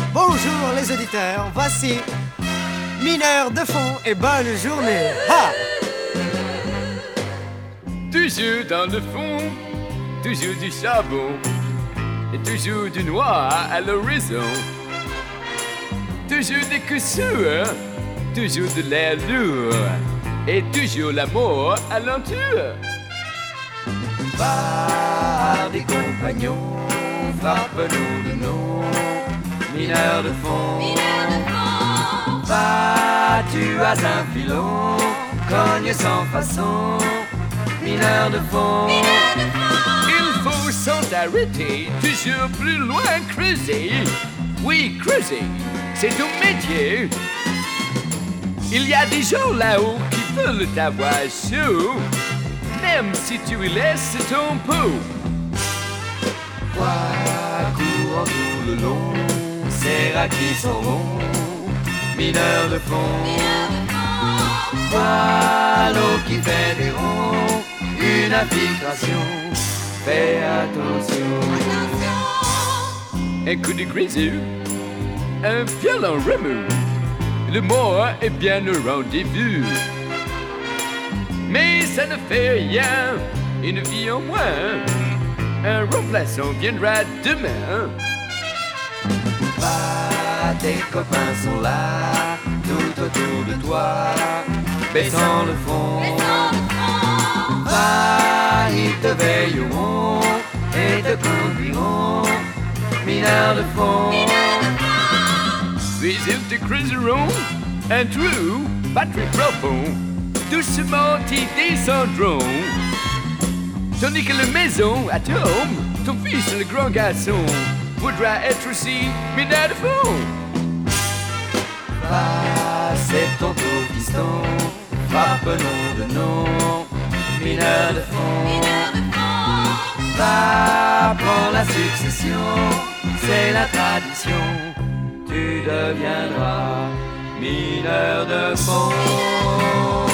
Bonjour les auditeurs, voici Mineurs de fond et bonne journée. Ha! Toujours dans le fond, toujours du charbon, et toujours du noir à l'horizon. Toujours des coups sûrs, toujours de l'air lourd, et toujours l'amour à l'entour. Par des compagnons, frappe-nous de nos mineurs de fond. Va, tu as un filon, cogne sans façon, mineur de fond. Il faut sans arrêter, toujours plus loin creuser. Oui, creuser, c'est ton métier. Il y a des gens là-haut qui veulent t'avoir chaud, même si tu y laisses ton pot. Quoi, courant tout le long, c'est rats qui s'en vont, mineurs de fond. Quoi, l'eau qui fait des ronds, une infiltration, fais attention. Un coup de grisou, un violent remous, le mort est bien au rendez-vous. Mais ça ne fait rien, une vie en moins, un remplaçant viendra demain. Va, tes copains sont là, tout autour de toi, baissant le fond. Va, ils te veilleront et te conduiront, mineurs de fond. Puis ils te creuseront un trou pas très profond, doucement ils descendront. Tandis que la maison à Tom, ton fils le grand garçon, voudra être aussi mineur de fond. Va, c'est ton tour piston, frappe-nous de nom, mineurs de fond. Va, prends la succession, c'est la tradition, tu deviendras mineur de fond.